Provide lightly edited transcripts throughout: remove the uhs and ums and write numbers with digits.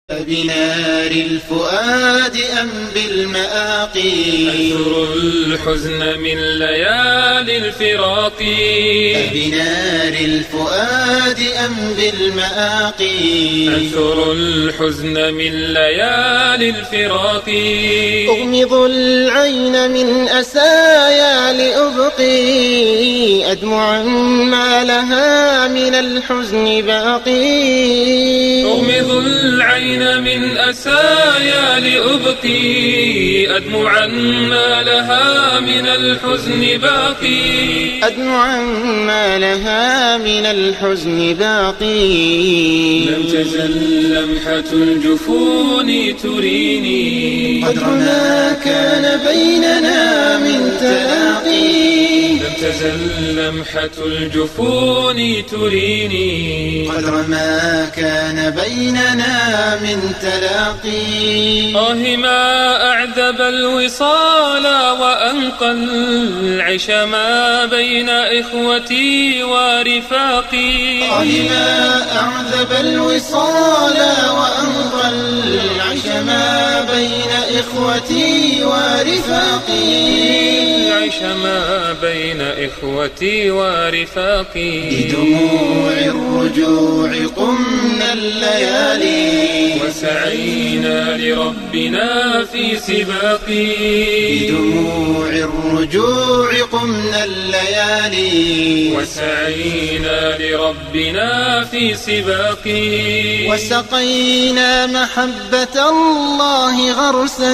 بنار الفؤاد أم بالمآقي أنثر الحزن من ليالي الفراق بنار الفؤاد أم بالمآقي أنثر الحزن من ليالي الفراق أغمض العين من أسايا لأبقي أدمعا ما لها من الحزن باقي أغمض العين من أسايا لأبقي أدمعا ما لها من الحزن باقي أدمعا ما لها من الحزن باقي لم تزل لمحة الجفون تريني قدر ما كان بيننا من تلاقي لم تزل لمحة الجفون تريني قدر ما كان بيننا من تلاقي ما أعذب الوصال وأنقى العيش ما بين إخوتي ورفاقي ما أعذب الوصال وأنقى العيش ما بين إخوتي ورفاقي العيش ما بين إخوتي ورفاقي بدموع الرجوع قمنا الليالي وسعينا لربنا في سباقي بدموع الرجوع قمنا الليالي وسعينا لربنا في سباقي وسقينا محبة الله غرسا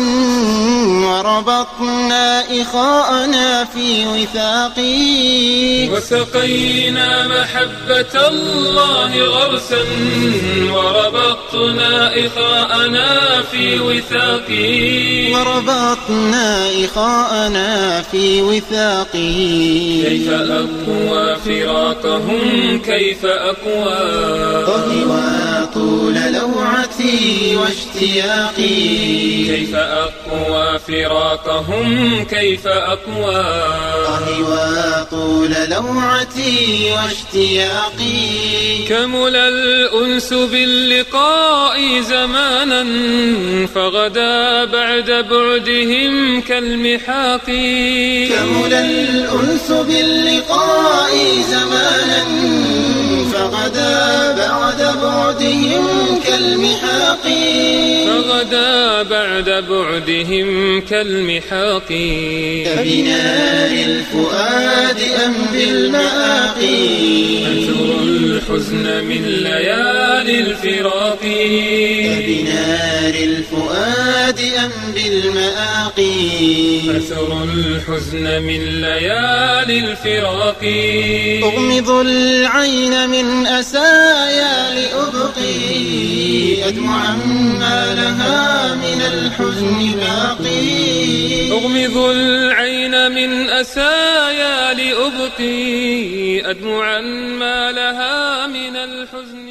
وربطنا إخاءنا في وثاقي وسقينا محبة الله غرسا وربطنا إخاءنا في وثاقي وربطنا إخاءنا في وثاقي كيف أقوى فراقهم كيف أقوى وطول لوعتي واشتياقي كيف أقوى فراقهم كيف أقوى وطول لوعتي واشتياقي كمل الأنس باللقاء زمانا فغدا بعد بعدهم كالمحاق كمل الأنس باللقاء زمانا فغدا بعد بعدهم كالمحاق فغدا بعد بعدهم كالمحاق بنار الفؤاد أم بالمآقي أنثر الحزن من ليالي الفراق بنار الفؤاد أم بالمآقي أنثر الحزن من ليالي الفراق أغمض العين من أسايا لأبقي أدمعا ما لها من الحزن باقي أغمض العين من أسايا لأبقي أدمعا ما لها من الحزن